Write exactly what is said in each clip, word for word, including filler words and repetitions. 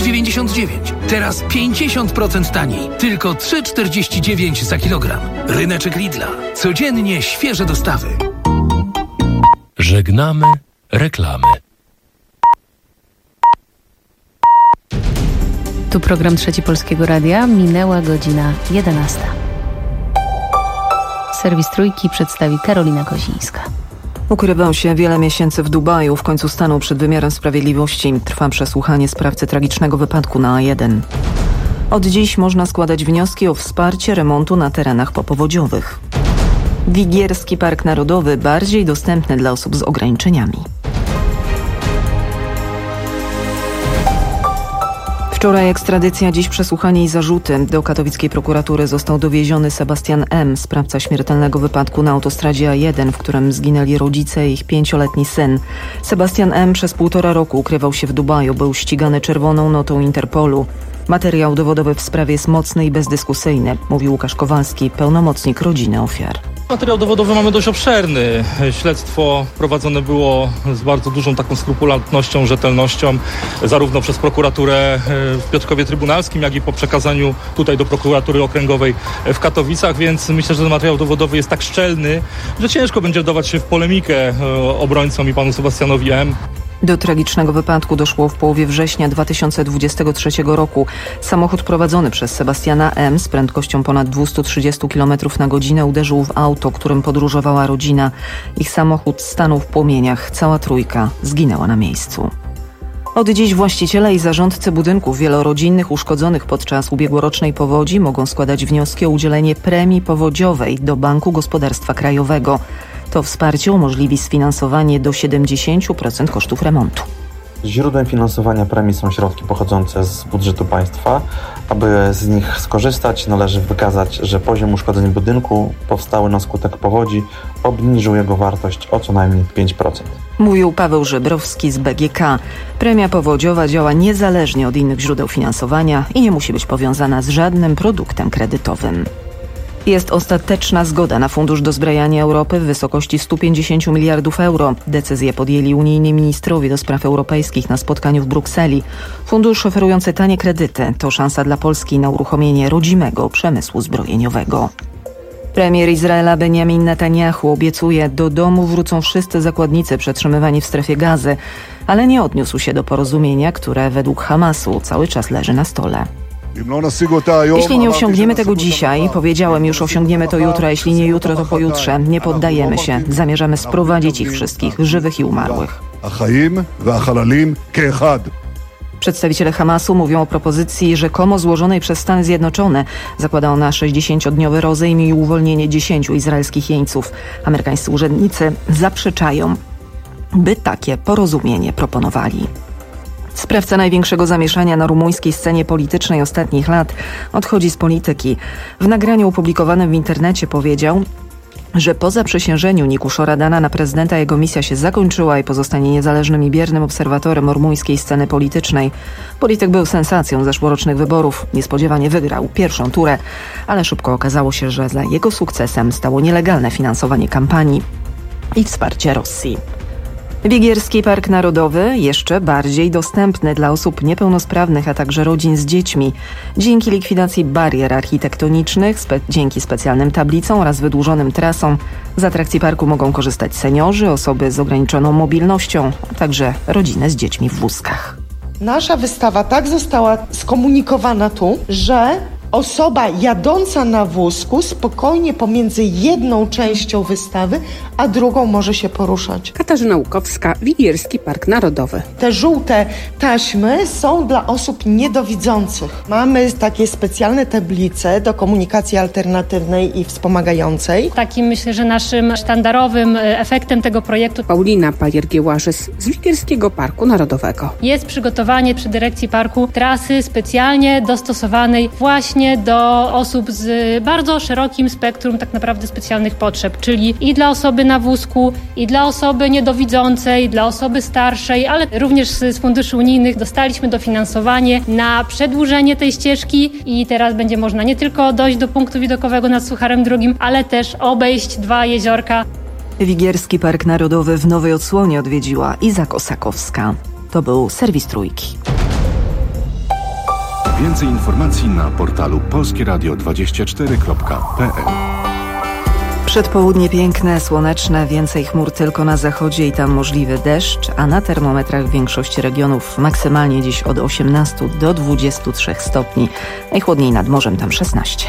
dziewięćdziesiąt dziewięć. Teraz pięćdziesiąt procent taniej. Tylko trzy czterdzieści dziewięć za kilogram. Ryneczek Lidla. Codziennie świeże dostawy. Żegnamy reklamy. Tu program Trzeci Polskiego Radia. Minęła godzina jedenasta. Serwis Trójki przedstawi Karolina Kozińska. Ukrywał się wiele miesięcy w Dubaju. W końcu stanął przed wymiarem sprawiedliwości. Trwa przesłuchanie sprawcy tragicznego wypadku na A jeden. Od dziś można składać wnioski o wsparcie remontu na terenach popowodziowych. Wigierski Park Narodowy bardziej dostępny dla osób z ograniczeniami. Wczoraj ekstradycja, dziś przesłuchanie i zarzuty. Do katowickiej prokuratury został dowieziony Sebastian M., sprawca śmiertelnego wypadku na autostradzie A jeden, w którym zginęli rodzice i ich pięcioletni syn. Sebastian M. przez półtora roku ukrywał się w Dubaju, był ścigany czerwoną notą Interpolu. Materiał dowodowy w sprawie jest mocny i bezdyskusyjny, mówił Łukasz Kowalski, pełnomocnik rodziny ofiar. Materiał dowodowy mamy dość obszerny. Śledztwo prowadzone było z bardzo dużą taką skrupulatnością, rzetelnością, zarówno przez prokuraturę w Piotrkowie Trybunalskim, jak i po przekazaniu tutaj do prokuratury okręgowej w Katowicach, więc myślę, że ten materiał dowodowy jest tak szczelny, że ciężko będzie wdawać się w polemikę obrońcom i panu Sebastianowi M. Do tragicznego wypadku doszło w połowie września dwa tysiące dwudziestego trzeciego roku. Samochód prowadzony przez Sebastiana M. z prędkością ponad dwieście trzydzieści kilometrów na godzinę uderzył w auto, którym podróżowała rodzina. Ich samochód stanął w płomieniach. Cała trójka zginęła na miejscu. Od dziś właściciele i zarządcy budynków wielorodzinnych uszkodzonych podczas ubiegłorocznej powodzi mogą składać wnioski o udzielenie premii powodziowej do Banku Gospodarstwa Krajowego. To wsparcie umożliwi sfinansowanie do siedemdziesiąt procent kosztów remontu. Źródłem finansowania premii są środki pochodzące z budżetu państwa. Aby z nich skorzystać, należy wykazać, że poziom uszkodzeń budynku powstały na skutek powodzi obniżył jego wartość o co najmniej pięć procent. Mówił Paweł Żebrowski z B G K. Premia powodziowa działa niezależnie od innych źródeł finansowania i nie musi być powiązana z żadnym produktem kredytowym. Jest ostateczna zgoda na Fundusz Dozbrajania Europy w wysokości stu pięćdziesięciu miliardów euro. Decyzję podjęli unijni ministrowie do spraw europejskich na spotkaniu w Brukseli. Fundusz oferujący tanie kredyty to szansa dla Polski na uruchomienie rodzimego przemysłu zbrojeniowego. Premier Izraela Benjamin Netanyahu obiecuje, do domu wrócą wszyscy zakładnicy przetrzymywani w strefie Gazy, ale nie odniósł się do porozumienia, które według Hamasu cały czas leży na stole. Jeśli nie osiągniemy tego dzisiaj, powiedziałem już, osiągniemy to jutro, a jeśli nie jutro, to pojutrze. Nie poddajemy się. Zamierzamy sprowadzić ich wszystkich, żywych i umarłych. Przedstawiciele Hamasu mówią o propozycji rzekomo złożonej przez Stany Zjednoczone. Zakłada ona sześćdziesięciodniowy rozejm i uwolnienie dziesięciu izraelskich jeńców. Amerykańscy urzędnicy zaprzeczają, by takie porozumienie proponowali. Sprawca największego zamieszania na rumuńskiej scenie politycznej ostatnich lat odchodzi z polityki. W nagraniu opublikowanym w internecie powiedział, że po zaprzysiężeniu Nikuszora Radana na prezydenta jego misja się zakończyła i pozostanie niezależnym i biernym obserwatorem rumuńskiej sceny politycznej. Polityk był sensacją zeszłorocznych wyborów. Niespodziewanie wygrał pierwszą turę, ale szybko okazało się, że za jego sukcesem stało nielegalne finansowanie kampanii i wsparcie Rosji. Wigierski Park Narodowy jeszcze bardziej dostępny dla osób niepełnosprawnych, a także rodzin z dziećmi. Dzięki likwidacji barier architektonicznych, spe- dzięki specjalnym tablicom oraz wydłużonym trasom z atrakcji parku mogą korzystać seniorzy, osoby z ograniczoną mobilnością, a także rodziny z dziećmi w wózkach. Nasza wystawa tak została skomunikowana tu, że osoba jadąca na wózku spokojnie pomiędzy jedną częścią wystawy, a drugą może się poruszać. Katarzyna Łukowska, Wigierski Park Narodowy. Te żółte taśmy są dla osób niedowidzących. Mamy takie specjalne tablice do komunikacji alternatywnej i wspomagającej. Takim, myślę, że naszym sztandarowym efektem tego projektu Paulina Pajer-Giełażys z Wigierskiego Parku Narodowego. Jest przygotowanie przy dyrekcji parku trasy specjalnie dostosowanej właśnie do osób z bardzo szerokim spektrum tak naprawdę specjalnych potrzeb, czyli i dla osoby na wózku, i dla osoby niedowidzącej, dla osoby starszej, ale również z funduszy unijnych dostaliśmy dofinansowanie na przedłużenie tej ścieżki i teraz będzie można nie tylko dojść do punktu widokowego nad Sucharem Drugim, ale też obejść dwa jeziorka. Wigierski Park Narodowy w nowej odsłonie odwiedziła Iza Kosakowska. To był serwis Trójki. Więcej informacji na portalu polskieradio dwadzieścia cztery kropka p l. Przedpołudnie piękne, słoneczne, więcej chmur tylko na zachodzie i tam możliwy deszcz, a na termometrach w większości regionów maksymalnie dziś od osiemnastu do dwudziestu trzech stopni. Najchłodniej nad morzem, tam szesnaście.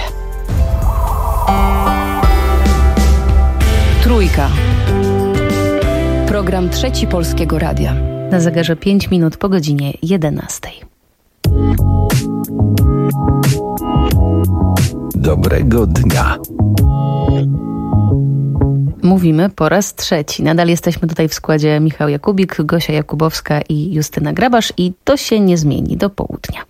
Trójka. Program Trzeci Polskiego Radia. Na zegarze pięć minut po godzinie jedenastej. Dobrego dnia. Mówimy po raz trzeci. Nadal jesteśmy tutaj w składzie Michał Jakubik, Gosia Jakubowska i Justyna Grabasz i to się nie zmieni do południa.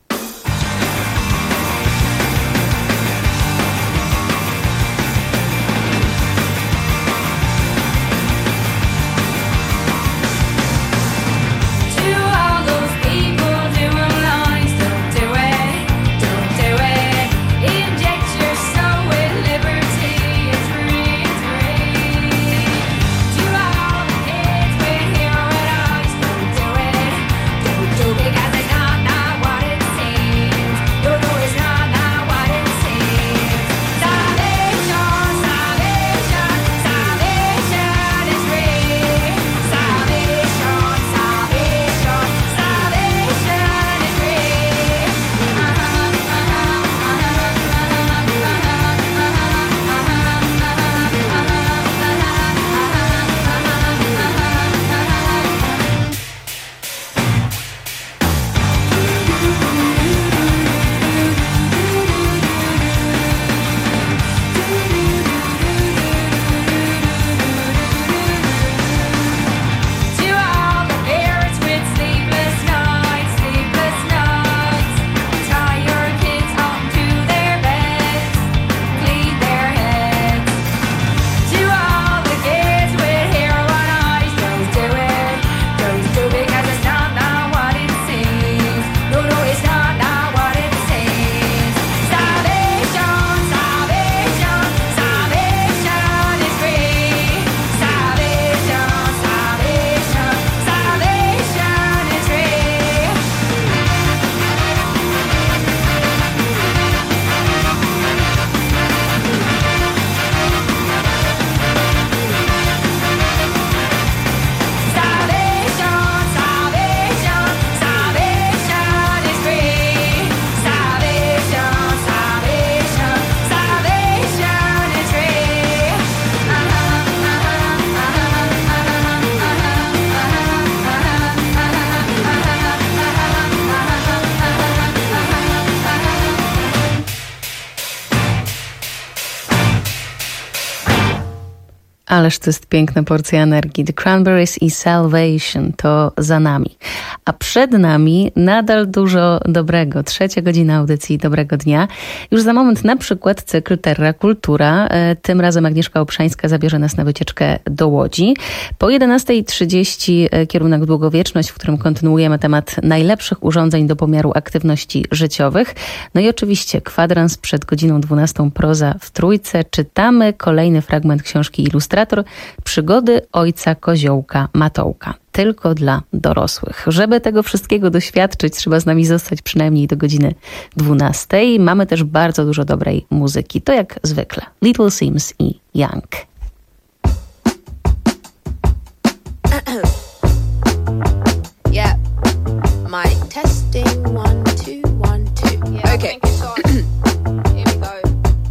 Ależ to jest piękna porcja energii. The Cranberries i Salvation to za nami. A przed nami nadal dużo dobrego. Trzecia godzina audycji Dobrego Dnia. Już za moment na przykład cykl Terra Kultura. Tym razem Agnieszka Obszańska zabierze nas na wycieczkę do Łodzi. Po jedenasta trzydzieści kierunek Długowieczność, w którym kontynuujemy temat najlepszych urządzeń do pomiaru aktywności życiowych. No i oczywiście kwadrans przed godziną dwunastą proza w Trójce. Czytamy kolejny fragment książki Ilustrator. Przygody ojca Koziołka Matołka. Tylko dla dorosłych. Żeby tego wszystkiego doświadczyć, trzeba z nami zostać przynajmniej do godziny dwunastej. Mamy też bardzo dużo dobrej muzyki. To jak zwykle. Little Sims i Young. Yeah. Mic testing. One, two, one, two. Yeah, okay. Here we go.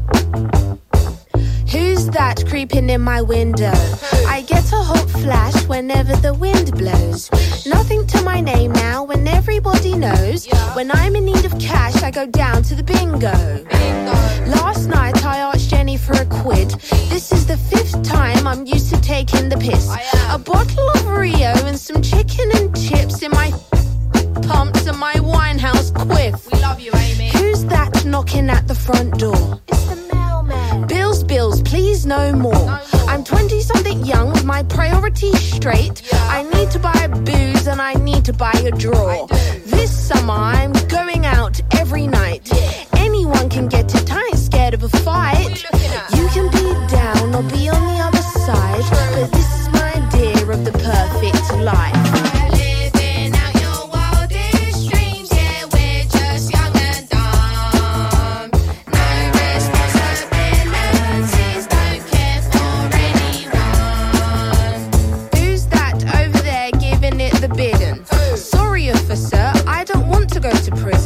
Who's that creeping in my window? I get a hot flash whenever the wind blows. Nothing to my name now when everybody knows. When I'm in need of cash, I go down to the bingo. Last night I asked Jenny for a quid. This is the fifth time I'm used to taking the piss. A bottle of Rio and some chicken and chips in my pumps and my Winehouse quiff. We love you, Amy. Who's that knocking at the front door? It's the mailman. Bills, bills, please no more. No more. I'm twenty-something young with my priorities straight. Yeah. I need to buy booze and I need to buy a draw. This summer I'm going out every night. Yeah. Anyone can get it, I ain't scared of a fight. You can be down or be on the other side, but this is my idea of the perfect life. Living out your wildest dreams, yeah, we're just young and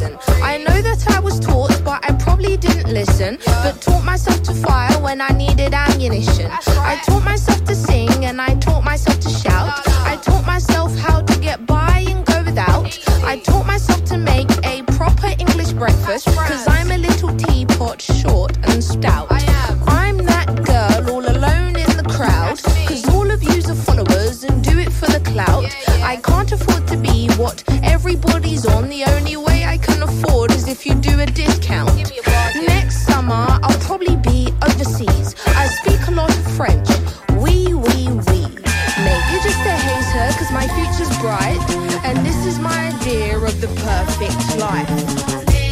prison. I know that I was taught, but I probably didn't listen. But taught myself to fire when I needed ammunition. I taught myself to sing and I taught myself to shout. I taught myself how to get by and go without. I taught myself to make a proper English breakfast, cause I'm a little teapot, short and stout. I'm that girl all alone in the crowd, cause all of yous are followers and do it for the clout. I can't afford to be what everybody's on. The only way I can afford is if you do a discount. Next summer I'll probably be overseas. I speak a lot of French. Oui, oui, oui. Maybe just a hater, cause my future's bright. And this is my idea of the perfect life.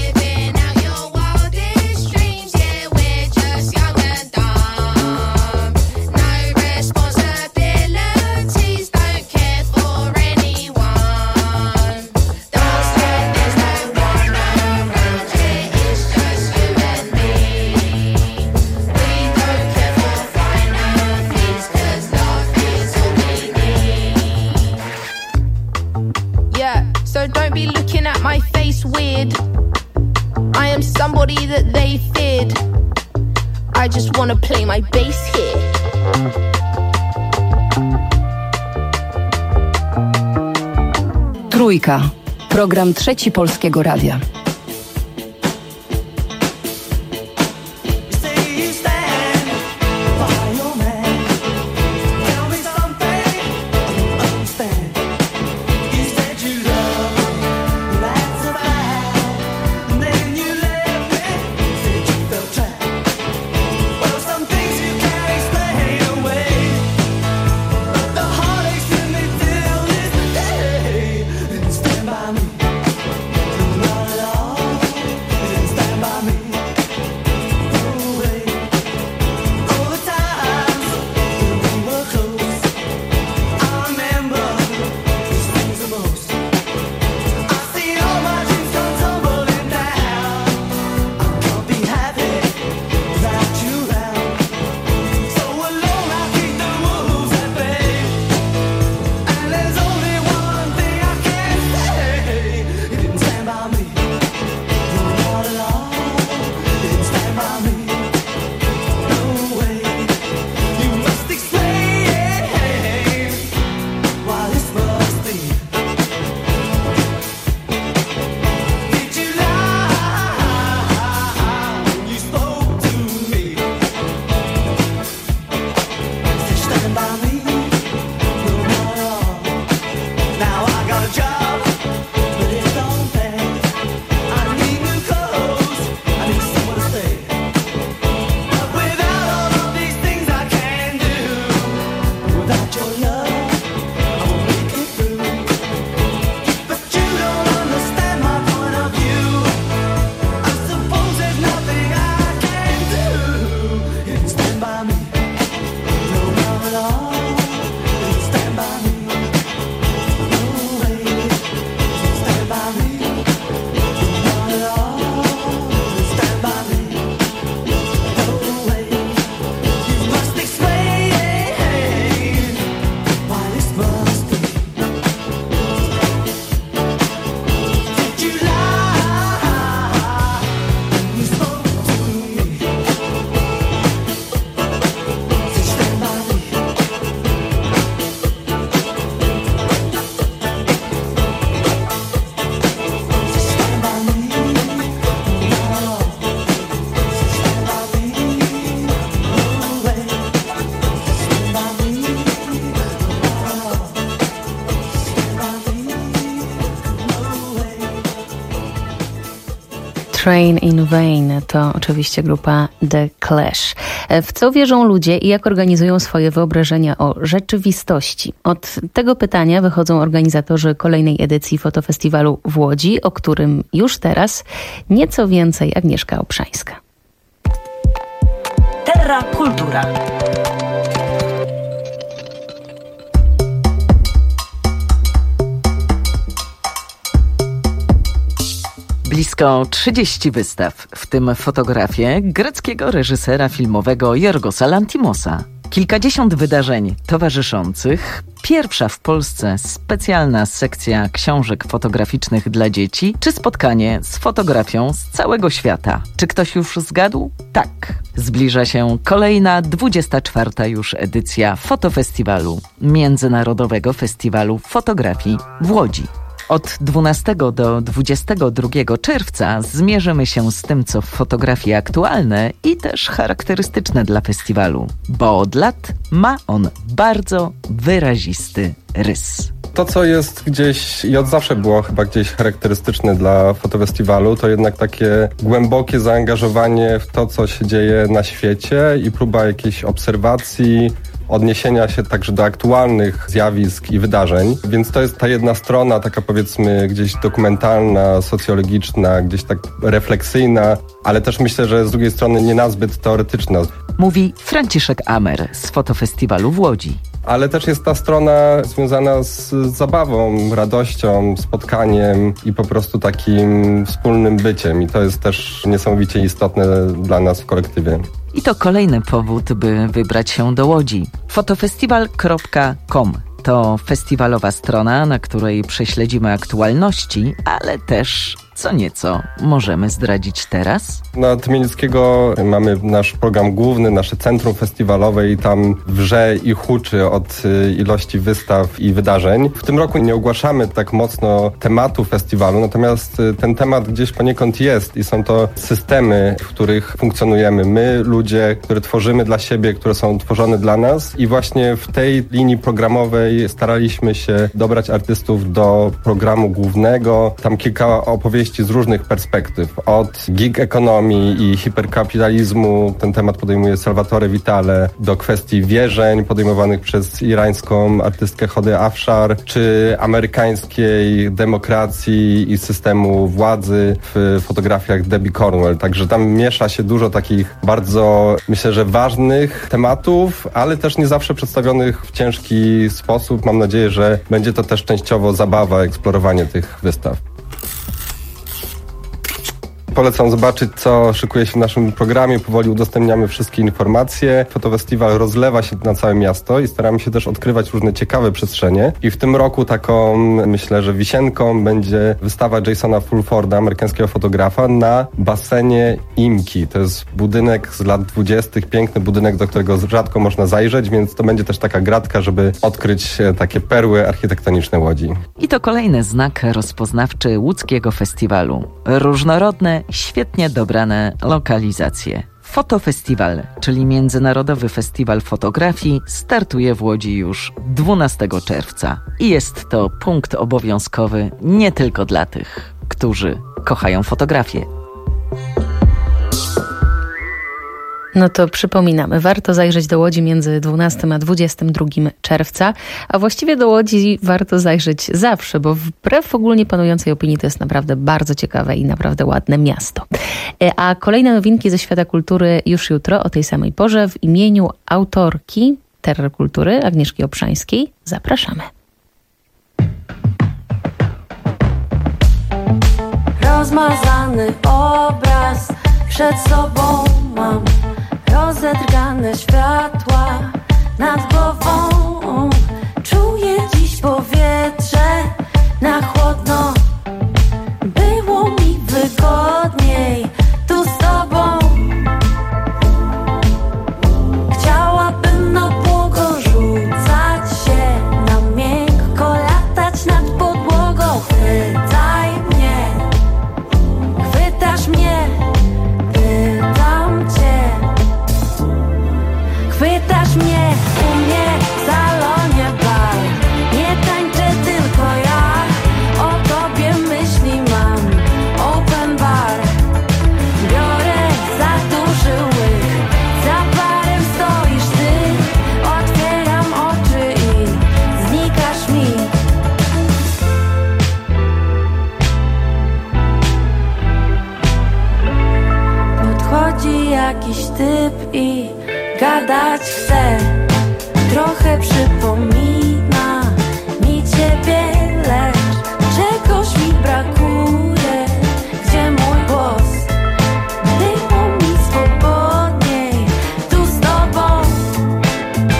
Weird. I am somebody that they feared. I just wanna play my bass here. Trójka. Program Trzeci Polskiego Radia. Train in Vain to oczywiście grupa The Clash. W co wierzą ludzie i jak organizują swoje wyobrażenia o rzeczywistości? Od tego pytania wychodzą organizatorzy kolejnej edycji fotofestiwalu w Łodzi, o którym już teraz nieco więcej Agnieszka Obszańska. Terra Kultura. Blisko trzydzieści wystaw, w tym fotografie greckiego reżysera filmowego Jorgosa Lantimosa. Kilkadziesiąt wydarzeń towarzyszących, pierwsza w Polsce specjalna sekcja książek fotograficznych dla dzieci, czy spotkanie z fotografią z całego świata. Czy ktoś już zgadł? Tak. Zbliża się kolejna, dwudziesta czwarta już edycja Fotofestiwalu, Międzynarodowego Festiwalu Fotografii w Łodzi. Od dwunastego do dwudziestego drugiego czerwca zmierzymy się z tym, co w fotografii aktualne i też charakterystyczne dla festiwalu, bo od lat ma on bardzo wyrazisty rys. To, co jest gdzieś i od zawsze było chyba gdzieś charakterystyczne dla fotofestiwalu, to jednak takie głębokie zaangażowanie w to, co się dzieje na świecie i próba jakiejś obserwacji, odniesienia się także do aktualnych zjawisk i wydarzeń. Więc to jest ta jedna strona, taka powiedzmy gdzieś dokumentalna, socjologiczna, gdzieś tak refleksyjna, ale też myślę, że z drugiej strony nie nazbyt teoretyczna. Mówi Franciszek Amer z Fotofestiwalu w Łodzi. Ale też jest ta strona związana z zabawą, radością, spotkaniem i po prostu takim wspólnym byciem. I to jest też niesamowicie istotne dla nas w kolektywie. I to kolejny powód, by wybrać się do Łodzi. fotofestiwal kropka com to festiwalowa strona, na której prześledzimy aktualności, ale też co nieco możemy zdradzić teraz. Na Tymienieckiego mamy nasz program główny, nasze centrum festiwalowe i tam wrze i huczy od ilości wystaw i wydarzeń. W tym roku nie ogłaszamy tak mocno tematu festiwalu, natomiast ten temat gdzieś poniekąd jest i są to systemy, w których funkcjonujemy my, ludzie, które tworzymy dla siebie, które są tworzone dla nas i właśnie w tej linii programowej staraliśmy się dobrać artystów do programu głównego. Tam kilka opowieści z różnych perspektyw. Od gig ekonomii i hiperkapitalizmu, ten temat podejmuje Salvatore Vitale, do kwestii wierzeń podejmowanych przez irańską artystkę Hody Afshar, czy amerykańskiej demokracji i systemu władzy w fotografiach Debbie Cornwell. Także tam miesza się dużo takich bardzo, myślę, że ważnych tematów, ale też nie zawsze przedstawionych w ciężki sposób. Mam nadzieję, że będzie to też częściowo zabawa, eksplorowanie tych wystaw. Polecam zobaczyć, co szykuje się w naszym programie. Powoli udostępniamy wszystkie informacje. Fotofestiwal rozlewa się na całe miasto i staramy się też odkrywać różne ciekawe przestrzenie. I w tym roku taką, myślę, że wisienką będzie wystawa Jasona Fulforda, amerykańskiego fotografa, na basenie Imki. To jest budynek z lat dwudziestych, piękny budynek, do którego rzadko można zajrzeć, więc to będzie też taka gratka, żeby odkryć takie perły architektoniczne Łodzi. I to kolejny znak rozpoznawczy łódzkiego festiwalu. Różnorodne, świetnie dobrane lokalizacje. Fotofestiwal, czyli Międzynarodowy Festiwal Fotografii, startuje w Łodzi już dwunastego czerwca. I jest to punkt obowiązkowy nie tylko dla tych, którzy kochają fotografię. No to przypominamy, warto zajrzeć do Łodzi między dwunastego a dwudziestego drugiego czerwca, a właściwie do Łodzi warto zajrzeć zawsze, bo wbrew ogólnie panującej opinii to jest naprawdę bardzo ciekawe i naprawdę ładne miasto. A kolejne nowinki ze świata kultury już jutro o tej samej porze w imieniu autorki Terror Kultury Agnieszki Obszańskiej. Zapraszamy. Rozmazany obraz przed sobą mam, rozedrgane światła nad głową. Czuję dziś powietrze na chłodno. Było mi wygodniej tu z tobą. Chciałabym na błogo rzucać się, na miękko latać nad podłogą. Chwytaj mnie, chwytasz mnie, pytam cię. Chwytasz mnie u mnie w salonie bar. Nie tańczę tylko ja, o tobie myśli mam. Open bar, biorę za duży łyk. Za barem stoisz ty, otwieram oczy i znikasz mi. Podchodzi jakiś typ i gadać chce. Trochę przypomina mi ciebie, lecz czegoś mi brakuje. Gdzie mój głos? Było mi swobodniej tu z tobą.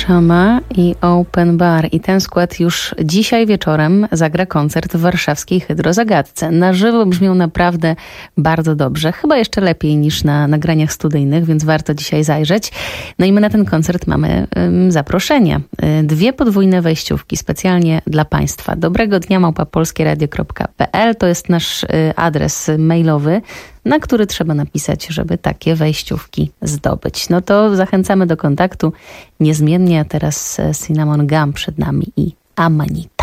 Shama i Open Bar. I ten skład już dzisiaj wieczorem zagra koncert w warszawskiej Hydrozagadce. Na żywo brzmią naprawdę bardzo dobrze. Chyba jeszcze lepiej niż na nagraniach studyjnych, więc warto dzisiaj zajrzeć. No i my na ten koncert mamy ym, zaproszenia. Yy, dwie podwójne wejściówki specjalnie dla Państwa. Dobrego dnia małpa polskieradio kropka p l to jest nasz yy, adres mailowy, na który trzeba napisać, żeby takie wejściówki zdobyć. No to zachęcamy do kontaktu niezmiennie, a teraz Cinnamon Gum przed nami i Amanita.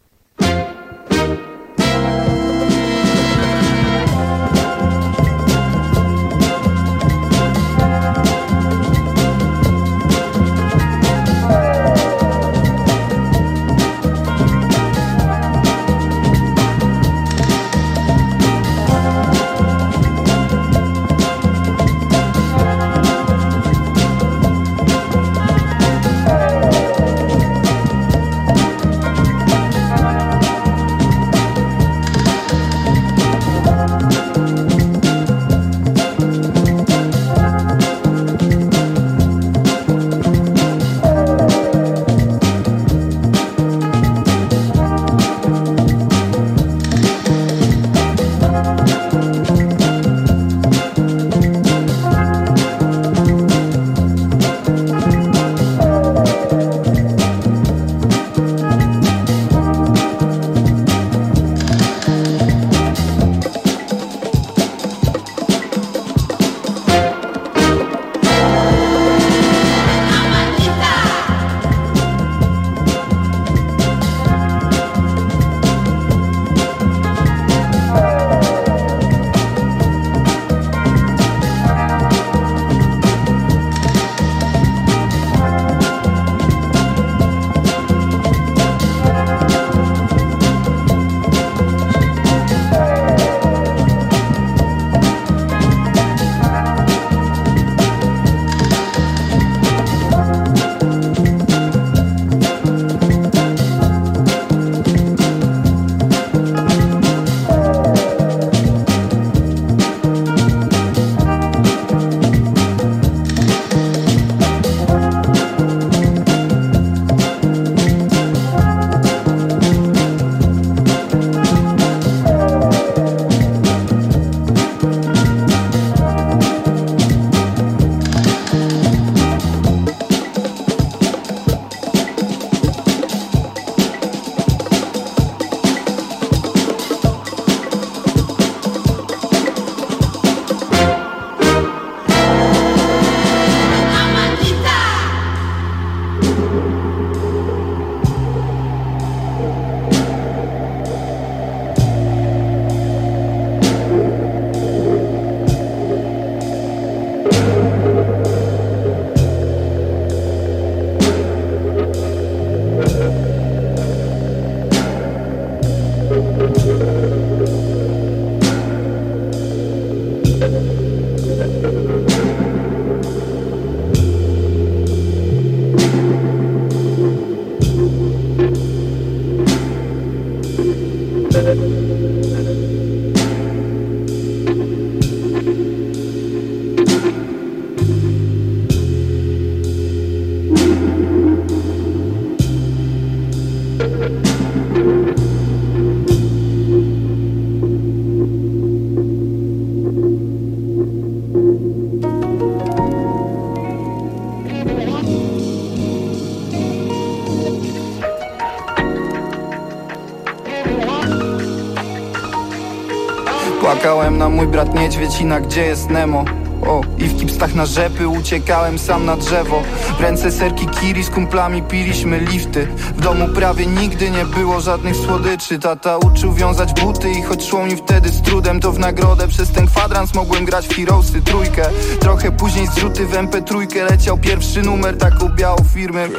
Płakałem na mój brat niedźwiedzina, gdzie jest Nemo? O, i w kipstach na rzepy uciekałem sam na drzewo. W ręce serki kiri, z kumplami piliśmy lifty. W domu prawie nigdy nie było żadnych słodyczy. Tata uczył wiązać buty i choć szło mi wtedy z trudem, to w nagrodę przez ten kwadrans mogłem grać w Heroesy trójkę. Trochę później zrzuty w em pe trzy leciał pierwszy numer, taką białą firmy.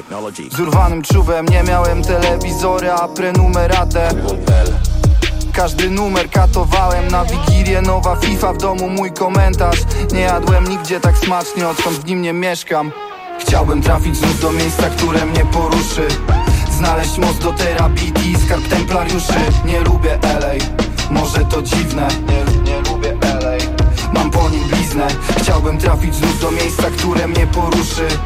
Z urwanym czuwem nie miałem telewizora, a prenumeratę. Każdy numer katowałem, na Wigilię nowa FIFA, w domu mój komentarz. Nie jadłem nigdzie tak smacznie, odkąd w nim nie mieszkam. Chciałbym trafić znów do miejsca, które mnie poruszy. Znaleźć most do terapii, skarb templariuszy. Nie lubię el ej, może to dziwne. Nie, nie lubię el ej, mam po nim bliznę. Chciałbym trafić znów do miejsca, które mnie poruszy.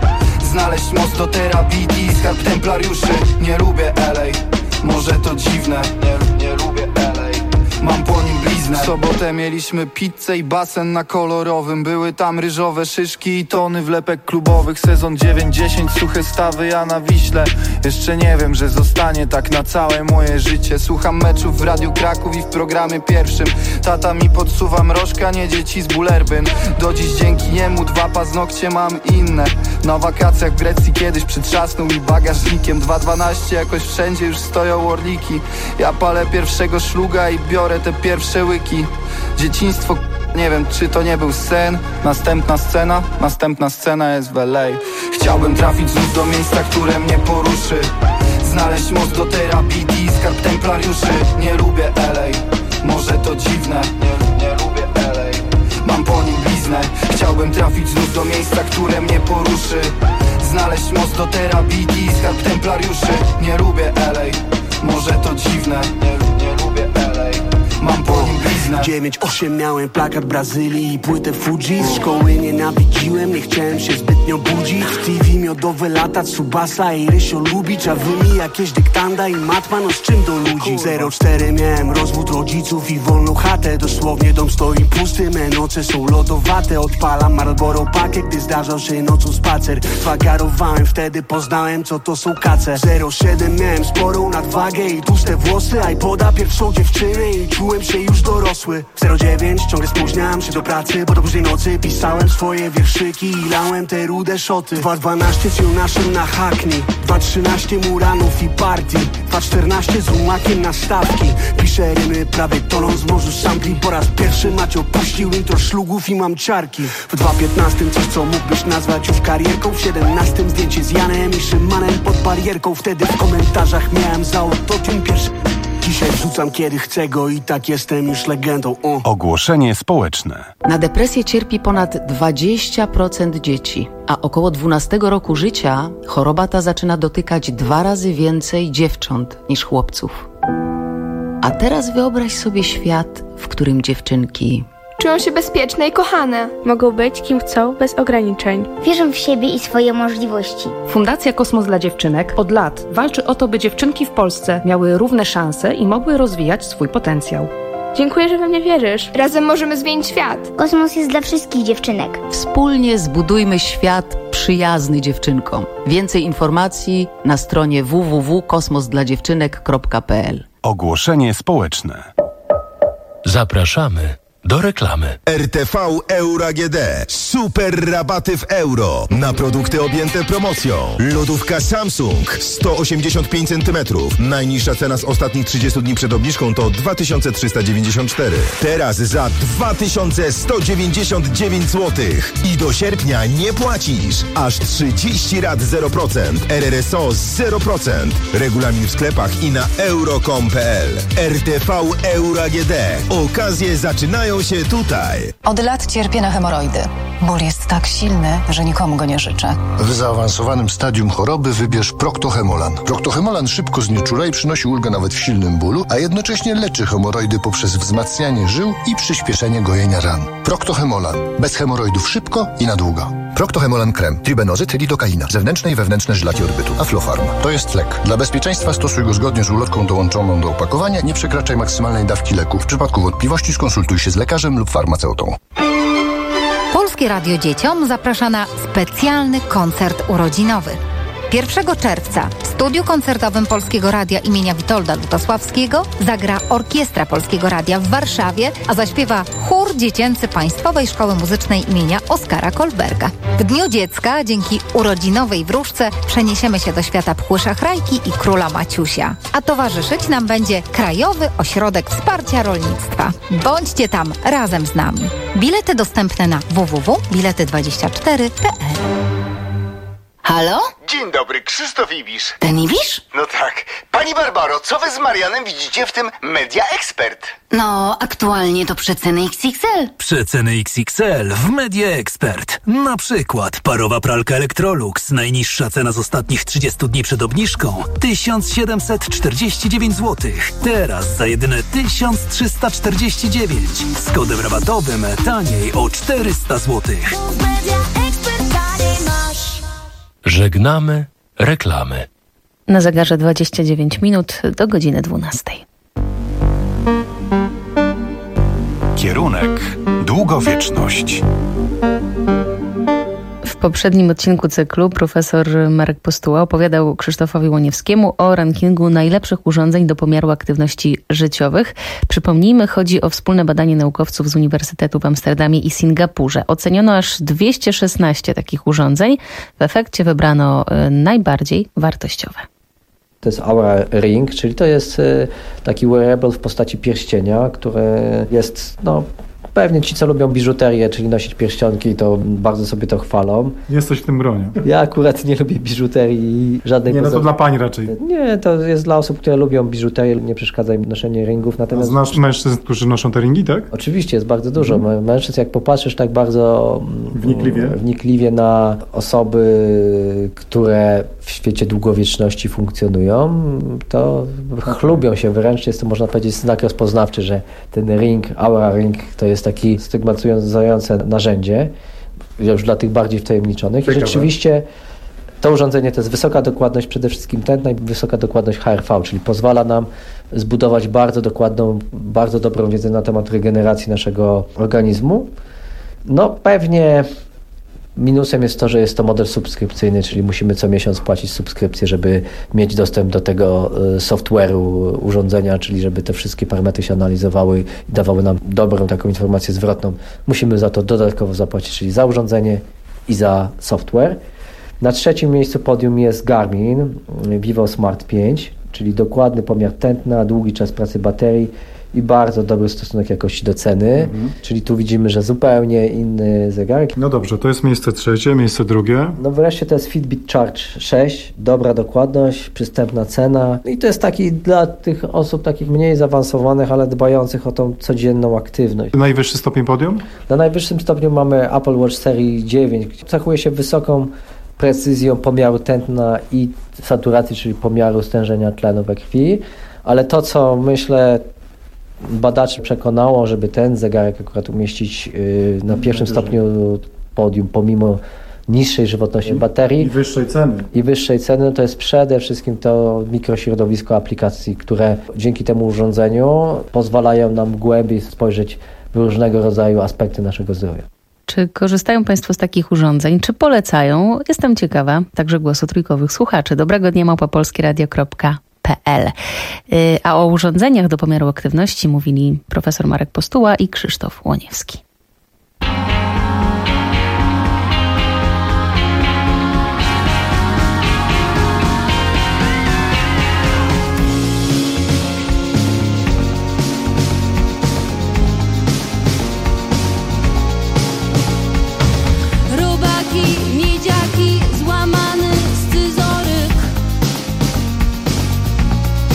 znaleźć most do terabiti, skarb templariuszy. Nie lubię L A, może to dziwne. Nie, nie lubię L A, mam po nim bliznę. W sobotę mieliśmy pizzę i basen na kolorowym. Były tam ryżowe szyszki i tony wlepek klubowych. Sezon dziewięć dziesięć, suche stawy, ja na Wiśle. Jeszcze nie wiem, że zostanie tak na całe moje życie. Słucham meczów w Radiu Kraków i w programie pierwszym. Tata mi podsuwa mrożka, nie dzieci z Bullerbyn. Do dziś dzięki niemu dwa paznokcie mam inne. Na wakacjach w Grecji kiedyś przytrzasnął mi bagażnikiem. dwa dwanaście, jakoś wszędzie już stoją orliki. Ja palę pierwszego szluga i biorę te pierwsze łyki. Dzieciństwo, nie wiem, czy to nie był sen. Następna scena, następna scena jest w L A. Chciałbym trafić znów do miejsca, które mnie poruszy. Znaleźć most do terabiti, skarb templariuszy. Nie lubię L A, może to dziwne. Nie, nie lubię L A, mam po nim bliznę. Chciałbym trafić znów do miejsca, które mnie poruszy. Znaleźć most do terabiti, skarb templariuszy. Nie lubię L A, może to dziwne. Nie, nie lubię L A, mam po nim bliznę. dziewięć osiem miałem plakat Brazylii i płytę Fuji. Z szkoły nienawidziłem, nie chciałem się zbytnio budzić. W T V miodowe lata, Tsubasa i Rysio Lubicz. A wy mi jakieś dyktanda i matma, no z czym do ludzi? zero cztery miałem rozwód rodziców i wolną chatę. Dosłownie dom stoi pusty, me noce są lodowate. Odpalam Marlboro pakę, gdy zdarzał się nocą spacer. Wagarowałem, wtedy poznałem, co to są kace. zero siedem miałem sporą nadwagę i tłuste włosy. iPoda, pierwszą dziewczynę i czułem się już dorosły. zero dziewięć ciągle spóźniałem się do pracy, bo do późnej nocy pisałem swoje wierszyki i lałem te rude szoty. dwa dwanaście z Jonaszem na Hackney, dwa trzynaście Muranów i partii, dwa czternaście z Rumakiem na stawki. Piszę rymy prawie toną z morzu sampli. Po raz pierwszy Macio puścił intro szlugów i mam ciarki. W dwa piętnaście coś, co mógłbyś nazwać już karierką. W siedemnaście zdjęcie z Janem i Szymanem pod barierką. Wtedy w komentarzach miałem za autotune pierwszy. Dzisiaj wrzucam kiedy chcę go i tak jestem już legendą. O. Ogłoszenie społeczne. Na depresję cierpi ponad dwadzieścia procent dzieci, a około dwunastego roku życia choroba ta zaczyna dotykać dwa razy więcej dziewcząt niż chłopców. A teraz wyobraź sobie świat, w którym dziewczynki czują się bezpieczne i kochane. Mogą być kim chcą, bez ograniczeń. Wierzą w siebie i swoje możliwości. Fundacja Kosmos dla Dziewczynek od lat walczy o to, by dziewczynki w Polsce miały równe szanse i mogły rozwijać swój potencjał. Dziękuję, że we mnie wierzysz. Razem możemy zmienić świat. Kosmos jest dla wszystkich dziewczynek. Wspólnie zbudujmy świat przyjazny dziewczynkom. Więcej informacji na stronie w w w kropka kosmos dla dziewczynek kropka p l. Ogłoszenie społeczne. Zapraszamy do reklamy. R T V Euro A G D. Super rabaty w euro. Na produkty objęte promocją. Lodówka Samsung sto osiemdziesiąt pięć centymetrów. Najniższa cena z ostatnich trzydziestu dni przed obniżką to dwa tysiące trzysta dziewięćdziesiąt cztery. Teraz za dwa tysiące sto dziewięćdziesiąt dziewięć złotych. I do sierpnia nie płacisz. Aż trzydzieści rat zero procent. R R S O zero procent. Regulamin w sklepach i na euro kropka com kropka p l. R T V Euro A G D. Okazje zaczynają się tutaj. Od lat cierpię na hemoroidy. Ból jest tak silny, że nikomu go nie życzę. W zaawansowanym stadium choroby wybierz Proctohemolan. Proctohemolan szybko znieczula i przynosi ulgę nawet w silnym bólu, a jednocześnie leczy hemoroidy poprzez wzmacnianie żył i przyspieszenie gojenia ran. Proctohemolan. Bez hemoroidów szybko i na długo. Proctohemolan krem. Tribenozyt, lidokaina. Zewnętrzne i wewnętrzne żylaki odbytu. Aflofarm. To jest lek. Dla bezpieczeństwa stosuj go zgodnie z ulotką dołączoną do opakowania. Nie przekraczaj maksymalnej dawki leku. W przypadku wątpliwości skonsultuj się z lekarzem lub farmaceutą. Polskie Radio Dzieciom zaprasza na specjalny koncert urodzinowy. pierwszego czerwca w studiu koncertowym Polskiego Radia imienia Witolda Lutosławskiego zagra Orkiestra Polskiego Radia w Warszawie, a zaśpiewa chór dziecięcy Państwowej Szkoły Muzycznej imienia Oskara Kolberga. W Dniu Dziecka dzięki urodzinowej wróżce przeniesiemy się do świata Pchły Szachrajki i Króla Maciusia. A towarzyszyć nam będzie Krajowy Ośrodek Wsparcia Rolnictwa. Bądźcie tam razem z nami. Bilety dostępne na w w w kropka bilety dwadzieścia cztery kropka p l. Halo? Dzień dobry, Krzysztof Ibisz. Ten Ibisz? No tak. Pani Barbaro, co wy z Marianem widzicie w tym Media Expert? No, aktualnie to przeceny X X L. Przeceny X X L w Media Expert. Na przykład parowa pralka Electrolux. Najniższa cena z ostatnich trzydziestu dni przed obniżką tysiąc siedemset czterdzieści dziewięć złotych. Teraz za jedyne tysiąc trzysta czterdzieści dziewięć. Z kodem rabatowym taniej o czterysta złotych. Że Żegnamy reklamy. Na zegarze dwadzieścia dziewięć minut do godziny dwunastej. Kierunek długowieczność. W poprzednim odcinku cyklu profesor Marek Postuła opowiadał Krzysztofowi Łoniewskiemu o rankingu najlepszych urządzeń do pomiaru aktywności życiowych. Przypomnijmy, chodzi o wspólne badanie naukowców z Uniwersytetu w Amsterdamie i Singapurze. Oceniono aż dwieście szesnaście takich urządzeń. W efekcie wybrano najbardziej wartościowe. To jest Oura Ring, czyli to jest taki wearable w postaci pierścienia, które jest, no pewnie ci, co lubią biżuterię, czyli nosić pierścionki, to bardzo sobie to chwalą. Jesteś w tym gronie. Ja akurat nie lubię biżuterii żadnej. Nie, no to dla pań raczej. Nie, to jest dla osób, które lubią biżuterię, nie przeszkadza im noszenie ringów. Natomiast... A znasz mężczyzn, którzy noszą te ringi, tak? Oczywiście, jest bardzo dużo. Mhm. Mężczyzn, jak popatrzysz tak bardzo wnikliwie. wnikliwie na osoby, które w świecie długowieczności funkcjonują, to chlubią się wręcz. Jest to, można powiedzieć, znak rozpoznawczy, że ten ring, Oura Ring, to jest taki stygmatyzujące narzędzie, już dla tych bardziej wtajemniczonych. I rzeczywiście to urządzenie to jest wysoka dokładność przede wszystkim tętna i wysoka dokładność H R V, czyli pozwala nam zbudować bardzo dokładną, bardzo dobrą wiedzę na temat regeneracji naszego organizmu. No pewnie minusem jest to, że jest to model subskrypcyjny, czyli musimy co miesiąc płacić subskrypcję, żeby mieć dostęp do tego software'u urządzenia, czyli żeby te wszystkie parametry się analizowały i dawały nam dobrą taką informację zwrotną. Musimy za to dodatkowo zapłacić, czyli za urządzenie i za software. Na trzecim miejscu podium jest Garmin Vivo Smart pięć, czyli dokładny pomiar tętna, długi czas pracy baterii i bardzo dobry stosunek jakości do ceny, mhm. czyli tu widzimy, że zupełnie inny zegarek. No dobrze, to jest miejsce trzecie, miejsce drugie. No wreszcie to jest Fitbit Charge sześć, dobra dokładność, przystępna cena i to jest taki dla tych osób takich mniej zaawansowanych, ale dbających o tą codzienną aktywność. Najwyższy stopień podium? Na najwyższym stopniu mamy Apple Watch serii dziewięć, cechuje się wysoką precyzją pomiaru tętna i saturacji, czyli pomiaru stężenia tlenu we krwi, ale to, co myślę badaczy przekonało, żeby ten zegarek akurat umieścić na pierwszym stopniu podium, pomimo niższej żywotności baterii i wyższej ceny. I wyższej ceny to jest przede wszystkim to mikrośrodowisko aplikacji, które dzięki temu urządzeniu pozwalają nam głębiej spojrzeć w różnego rodzaju aspekty naszego zdrowia. Czy korzystają Państwo z takich urządzeń? Czy polecają? Jestem ciekawa także głosu trójkowych słuchaczy. Dobrego dnia małpa polskieradio kropka p l. A o urządzeniach do pomiaru aktywności mówili profesor Marek Postuła i Krzysztof Łoniewski.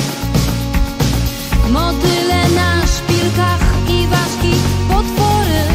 Motyle na szpilkach i ważki, potwory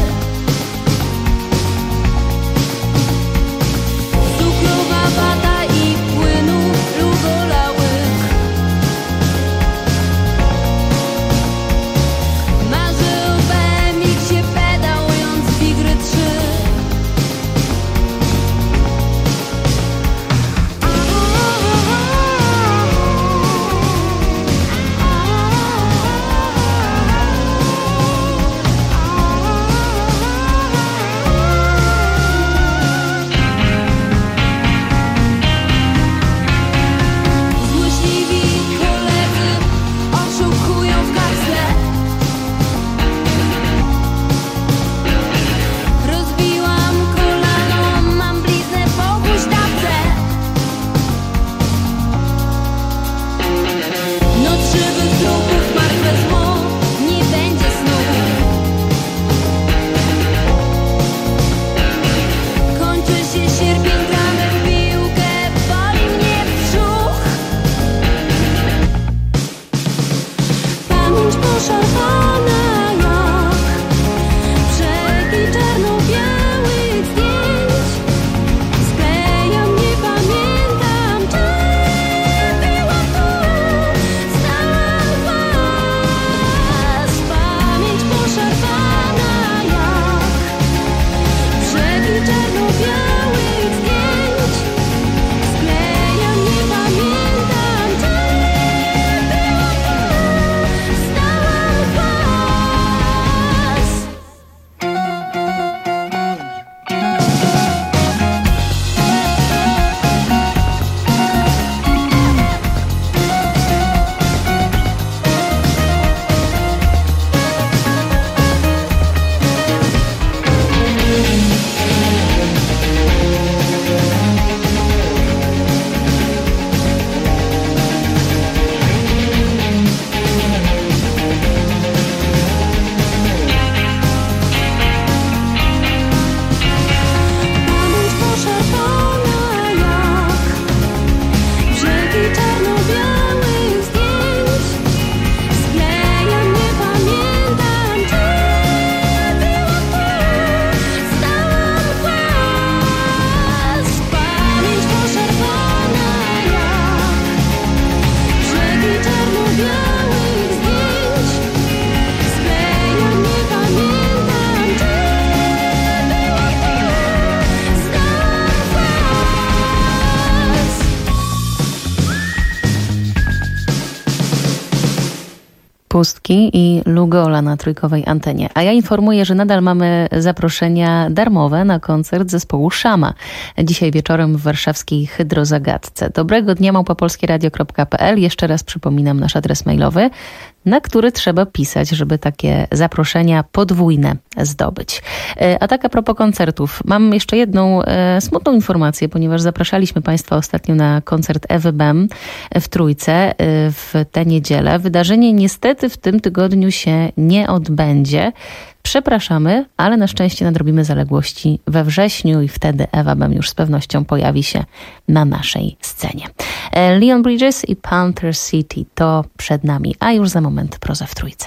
Pustki i Lugola na trójkowej antenie. A ja informuję, że nadal mamy zaproszenia darmowe na koncert zespołu Szama. Dzisiaj wieczorem w warszawskiej Hydrozagadce. Dobrego dnia małpa polskieradio kropka p l. Jeszcze raz przypominam nasz adres mailowy, na który trzeba pisać, żeby takie zaproszenia podwójne zdobyć. A tak a propos koncertów, mam jeszcze jedną e, smutną informację, ponieważ zapraszaliśmy Państwa ostatnio na koncert Ewy Bem w Trójce e, w tę niedzielę. Wydarzenie niestety w tym tygodniu się nie odbędzie. Przepraszamy, ale na szczęście nadrobimy zaległości we wrześniu i wtedy Ewa Bem już z pewnością pojawi się na naszej scenie. Leon Bridges i Panther City to przed nami, a już za moment proza w Trójce.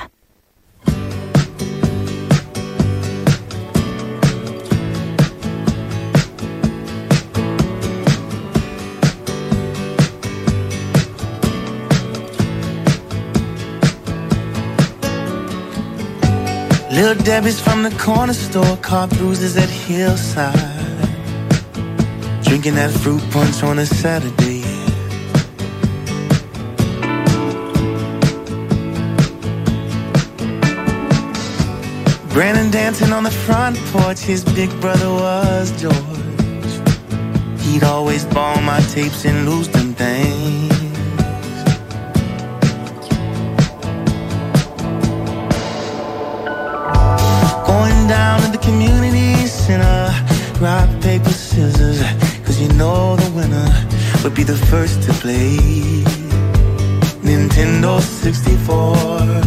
Little Debbie's from the corner store, car bruises at Hillside, drinking that fruit punch on a Saturday. Brandon dancing on the front porch, his big brother was George. He'd always borrow my tapes and lose them things. Going down to the community center, rock, paper, scissors, cause you know the winner would be the first to play Nintendo sixty-four.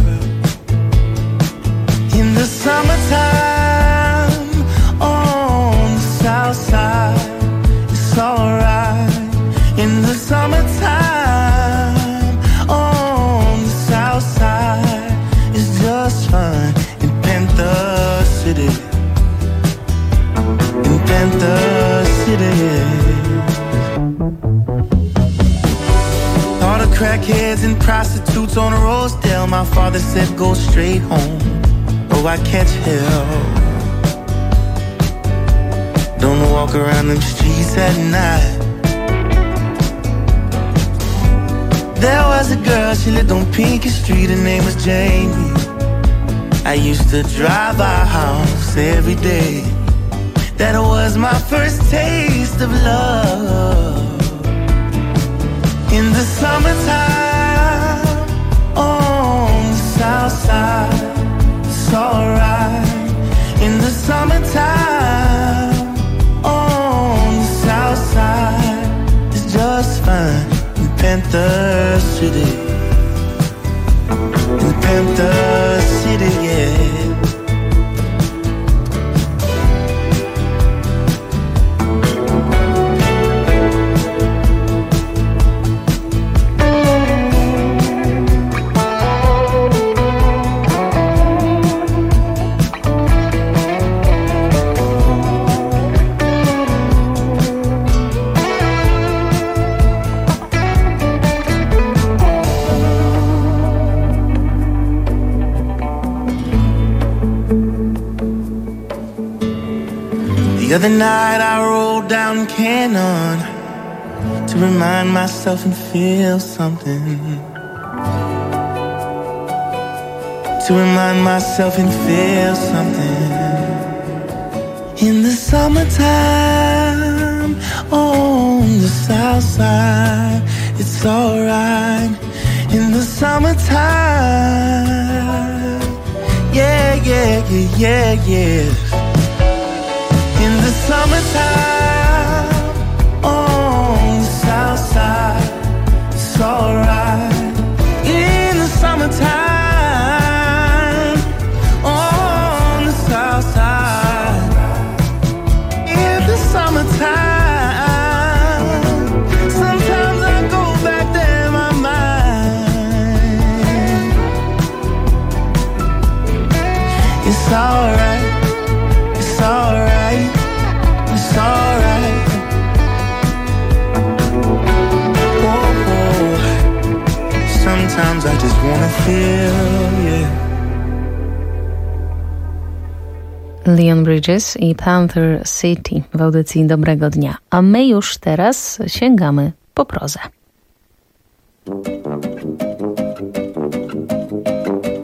In the summertime, on the south side, it's alright. In the summertime, on the south side, it's just fine. In Panther City, in Panther City. All the crackheads and prostitutes on the Rosedale, my father said go straight home, oh I catch hell. Don't walk around them streets at night. There was a girl, she lived on Pinky Street, her name was Jamie. I used to drive our house every day. That was my first taste of love. In the summertime, on the south side, it's alright. In the summertime, on the south side, it's just fine. In Panther City, in Panther City, yeah. The other night I rolled down Cannon to remind myself and feel something. To remind myself and feel something. In the summertime, on the south side, it's alright. In the summertime, yeah, yeah, yeah, yeah, yeah. In the summertime, on the south side, it's alright. In the summertime, on the south side, in the summertime, sometimes I go back there in my mind. It's alright, it's alright. It's alright. Oh, oh. Sometimes I just wanna feel, yeah. Leon Bridges i Panther City w audycji Dobrego Dnia. A my już teraz sięgamy po prozę.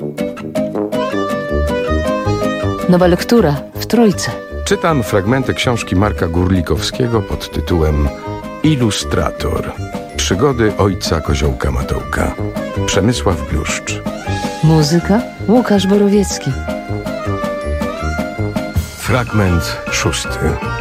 Nowa lektura w Trójce. Czytam fragmenty książki Marka Górlikowskiego pod tytułem Ilustrator. Przygody ojca Koziołka Matołka. Przemysław Bluszcz. Muzyka Łukasz Borowiecki. Fragment szósty.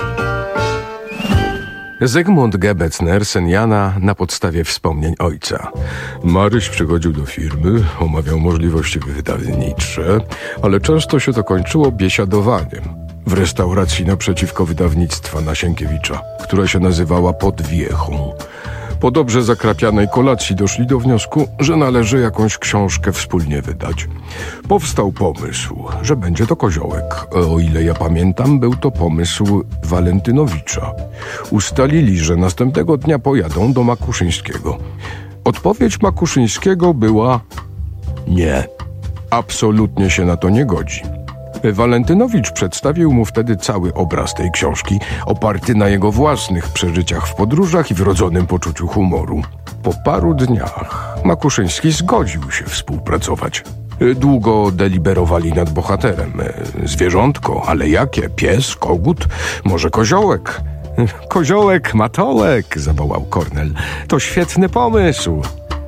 Zygmunt Gebetner, syn Jana, na podstawie wspomnień ojca. Maryś przychodził do firmy, omawiał możliwości wydawnicze, ale często się to kończyło biesiadowaniem. W restauracji naprzeciwko wydawnictwa Nasienkiewicza, która się nazywała Pod Wiechą. Po dobrze zakrapianej kolacji doszli do wniosku, że należy jakąś książkę wspólnie wydać. Powstał pomysł, że będzie to Koziołek. O ile ja pamiętam, był to pomysł Walentynowicza. Ustalili, że następnego dnia pojadą do Makuszyńskiego. Odpowiedź Makuszyńskiego była nie. Absolutnie się na to nie godzi. Walentynowicz przedstawił mu wtedy cały obraz tej książki, oparty na jego własnych przeżyciach w podróżach i wrodzonym poczuciu humoru. Po paru dniach Makuszyński zgodził się współpracować. Długo deliberowali nad bohaterem. Zwierzątko, ale jakie? Pies, kogut, może koziołek? Koziołek, Matołek, zawołał Kornel. To świetny pomysł.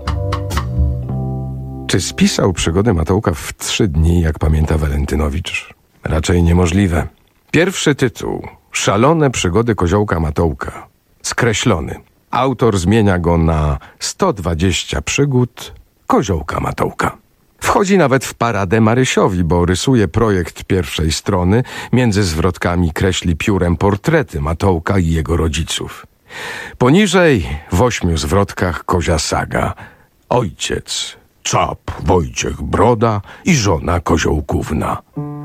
Czy spisał przygody Matołka w trzy dni, jak pamięta Walentynowicz? Raczej niemożliwe. Pierwszy tytuł. Szalone przygody Koziołka Matołka. Skreślony. Autor zmienia go na sto dwadzieścia przygód Koziołka Matołka. Wchodzi nawet w paradę Marysiowi, bo rysuje projekt pierwszej strony, między zwrotkami kreśli piórem portrety Matołka i jego rodziców. Poniżej w ośmiu zwrotkach kozia saga. Ojciec Czap Wojciech Broda i żona Koziołkówna.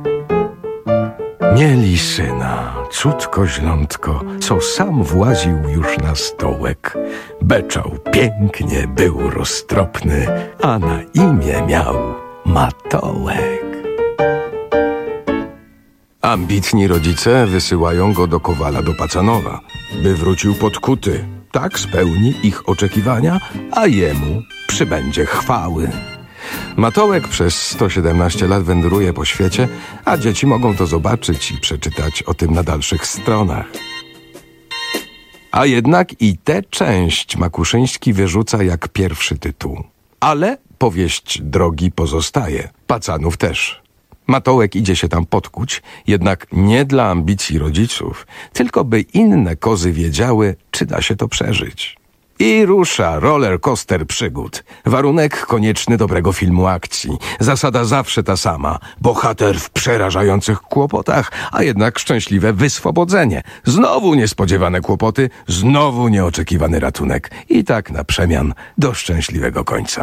Mieli syna, cud koźlątko, co sam właził już na stołek. Beczał pięknie, był roztropny, a na imię miał Matołek. Ambitni rodzice wysyłają go do Kowala do Pacanowa, by wrócił podkuty. Tak spełni ich oczekiwania, a jemu przybędzie chwały. Matołek przez sto siedemnaście lat wędruje po świecie, a dzieci mogą to zobaczyć i przeczytać o tym na dalszych stronach. A jednak i tę część Makuszyński wyrzuca jak pierwszy tytuł. Ale powieść drogi pozostaje. Pacanów też. Matołek idzie się tam podkuć, jednak nie dla ambicji rodziców, tylko by inne kozy wiedziały, czy da się to przeżyć. I rusza roller coaster przygód. Warunek konieczny dobrego filmu akcji. Zasada zawsze ta sama. Bohater w przerażających kłopotach, a jednak szczęśliwe wyswobodzenie. Znowu niespodziewane kłopoty, znowu nieoczekiwany ratunek. I tak na przemian do szczęśliwego końca.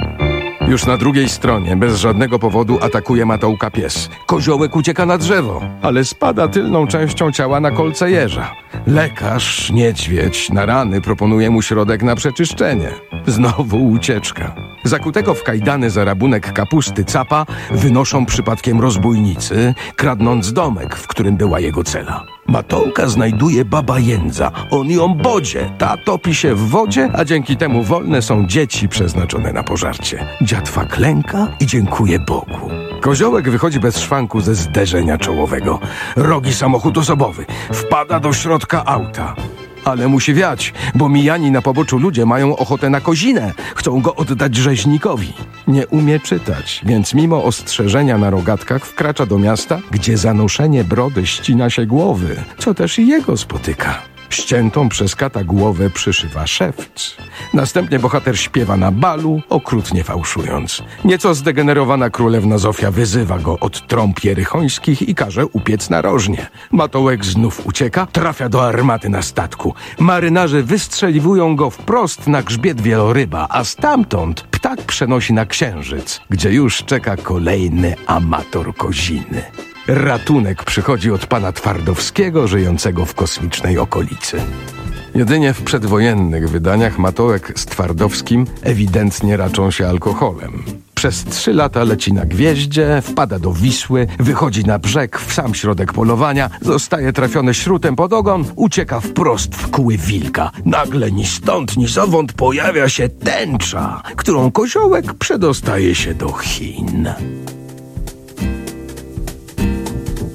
Już na drugiej stronie, bez żadnego powodu, atakuje Matołka pies. Koziołek ucieka na drzewo, ale spada tylną częścią ciała na kolce jeża. Lekarz, niedźwiedź, na rany proponuje mu środek na przeczyszczenie. Znowu ucieczka. Zakutego w kajdany za rabunek kapusty Capa wynoszą przypadkiem rozbójnicy, kradnąc domek, w którym była jego cela. Matołka znajduje baba Jędza. On ją bodzie. Ta topi się w wodzie, a dzięki temu wolne są dzieci przeznaczone na pożarcie. Dziatwa klęka i dziękuję Bogu. Koziołek wychodzi bez szwanku ze zderzenia czołowego. Rogi samochód osobowy. Wpada do środka auta. Ale musi wiać, bo mijani na poboczu ludzie mają ochotę na kozinę. Chcą go oddać rzeźnikowi. Nie umie czytać, więc mimo ostrzeżenia na rogatkach wkracza do miasta, gdzie za noszenie brody ścina się głowy, co też i jego spotyka. Ściętą przez kata głowę przyszywa szewc. Następnie bohater śpiewa na balu, okrutnie fałszując. Nieco zdegenerowana królewna Zofia wyzywa go od trąb jerychońskich i każe upiec narożnie. Matołek znów ucieka, trafia do armaty na statku. Marynarze wystrzeliwują go wprost na grzbiet wieloryba, a stamtąd ptak przenosi na Księżyc, gdzie już czeka kolejny amator koziny. Ratunek przychodzi od pana Twardowskiego, żyjącego w kosmicznej okolicy. Jedynie w przedwojennych wydaniach Matołek z Twardowskim ewidentnie raczą się alkoholem. Przez trzy lata leci na gwieździe, wpada do Wisły, wychodzi na brzeg w sam środek polowania, zostaje trafiony śrutem pod ogon, ucieka wprost w kły wilka. Nagle ni stąd, ni zowąd pojawia się tęcza, którą Koziołek przedostaje się do Chin.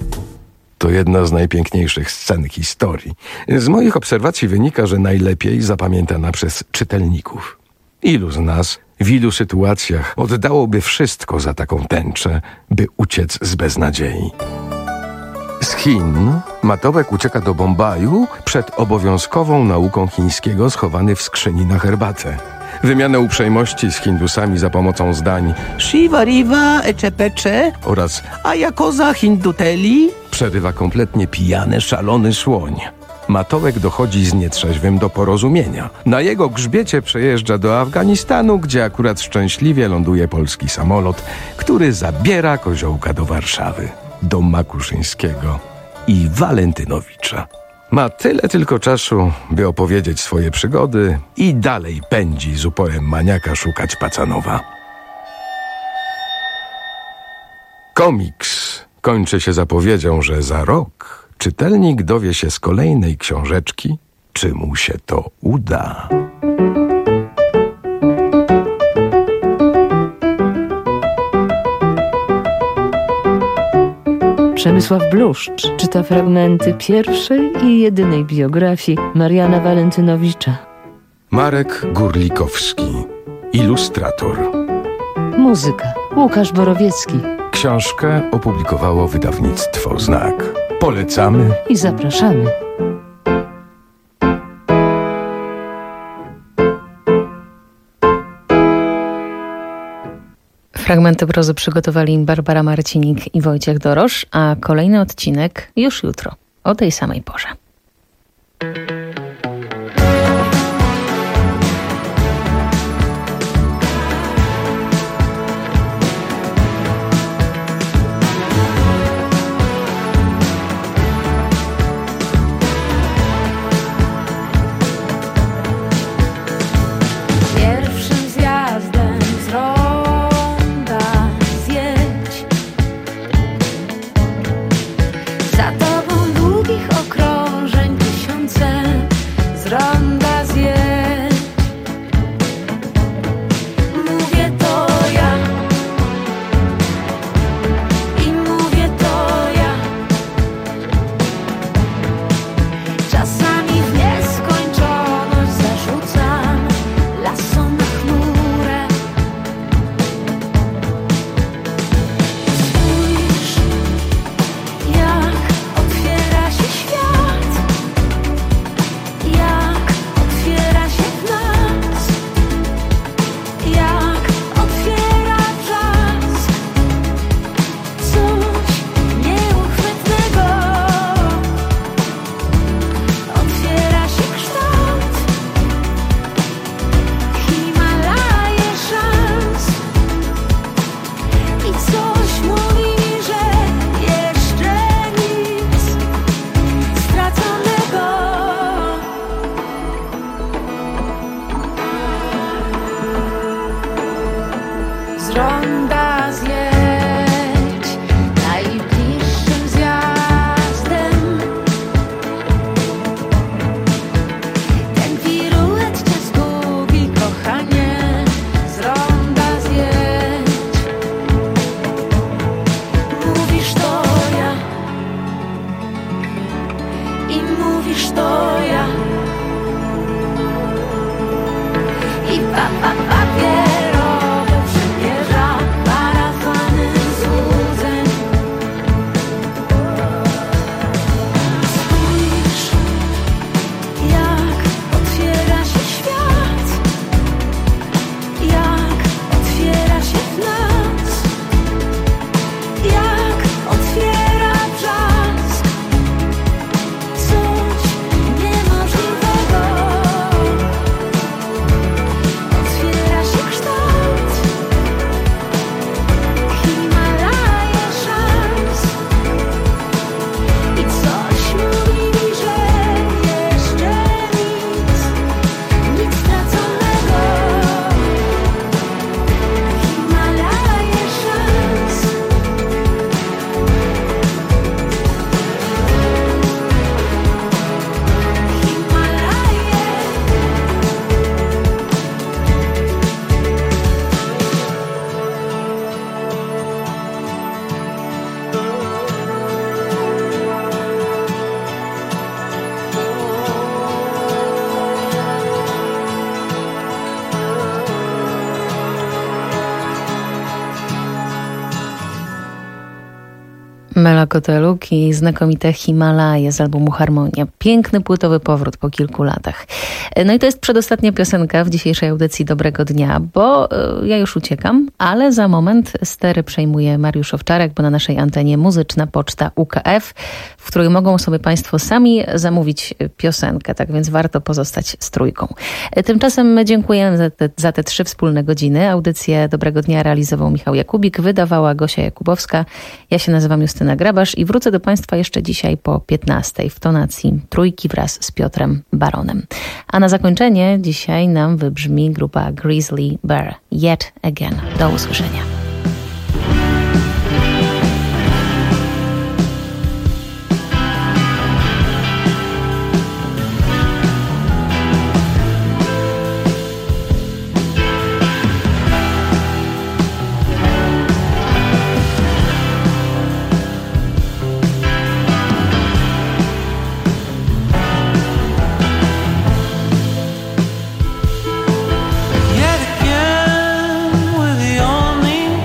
To jedna z najpiękniejszych scen historii. Z moich obserwacji wynika, że najlepiej zapamiętana przez czytelników. Ilu z nas w ilu sytuacjach oddałoby wszystko za taką tęczę, by uciec z beznadziei? Z Chin Matołek ucieka do Bombaju przed obowiązkową nauką chińskiego, schowany w skrzyni na herbatę. Wymianę uprzejmości z Hindusami za pomocą zdań Shiva Riva Echepeche oraz Ayakoza Hinduteli przerywa kompletnie pijany, szalony słoń. Matołek dochodzi z nietrzeźwym do porozumienia. Na jego grzbiecie przejeżdża do Afganistanu, gdzie akurat szczęśliwie ląduje polski samolot, który zabiera koziołka do Warszawy, do Makuszyńskiego i Walentynowicza. Ma tyle tylko czasu, by opowiedzieć swoje przygody i dalej pędzi z uporem maniaka szukać Pacanowa. Komiks kończy się zapowiedzią, że za rok czytelnik dowie się z kolejnej książeczki, czy mu się to uda. Przemysław Bluszcz czyta fragmenty pierwszej i jedynej biografii Mariana Walentynowicza. Marek Gurlikowski, ilustrator. Muzyka Łukasz Borowiecki. Książkę opublikowało wydawnictwo Znak. Polecamy i zapraszamy. Fragmenty prozy przygotowali Barbara Marcinik i Wojciech Dorosz, a kolejny odcinek już jutro, o tej samej porze. Jak Mela Koteluk i znakomite Himalaje z albumu Harmonia. Piękny płytowy powrót po kilku latach. No i to jest przedostatnia piosenka w dzisiejszej audycji Dobrego Dnia, bo ja już uciekam, ale za moment stery przejmuje Mariusz Owczarek, bo na naszej antenie muzyczna poczta U K F, w której mogą sobie Państwo sami zamówić piosenkę, tak więc warto pozostać z trójką. Tymczasem my dziękujemy za te, za te trzy wspólne godziny. Audycję Dobrego Dnia realizował Michał Jakubik, wydawała Gosia Jakubowska. Ja się nazywam Justyna Grabasz i wrócę do Państwa jeszcze dzisiaj po piętnastej w tonacji trójki wraz z Piotrem Baronem. A na zakończenie dzisiaj nam wybrzmi grupa Grizzly Bear. Yet Again. Do usłyszenia. Yet again, we're the only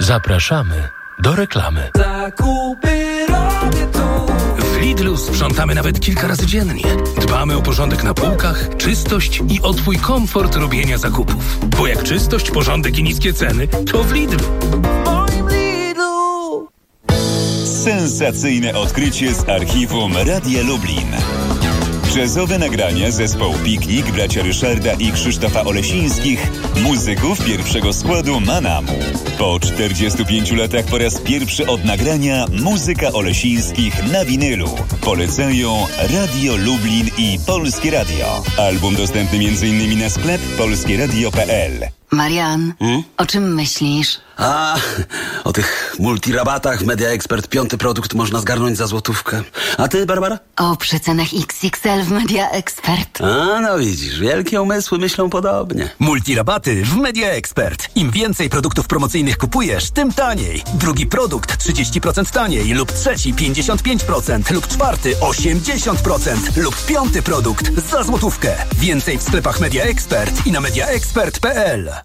Zapraszamy do reklamy. Zakupy robię tu. W Lidlu sprzątamy nawet kilka razy dziennie. Dbamy o porządek na półkach, czystość i o twój komfort robienia zakupów. Bo jak czystość, porządek i niskie ceny, to w Lidlu. Sensacyjne odkrycie z archiwum Radia Lublin. Jazzowe nagrania zespołu Piknik, bracia Ryszarda i Krzysztofa Olesińskich, muzyków pierwszego składu Manamu. Po czterdziestu pięciu latach po raz pierwszy od nagrania muzyka Olesińskich na winylu. Polecają Radio Lublin i Polskie Radio. Album dostępny m.in. na sklep polskie radio kropka p l. Marian, hmm? o czym myślisz? A, o tych multirabatach Media Expert. Piąty produkt można zgarnąć za złotówkę. A ty, Barbara? O przecenach X X L w Media Expert. A, no widzisz, wielkie umysły myślą podobnie. Multirabaty w Media Expert. Im więcej produktów promocyjnych kupujesz, tym taniej. Drugi produkt trzydzieści procent taniej lub trzeci pięćdziesiąt pięć procent lub czwarty osiemdziesiąt procent lub piąty produkt za złotówkę. Więcej w sklepach Media Expert i na media expert kropka p l.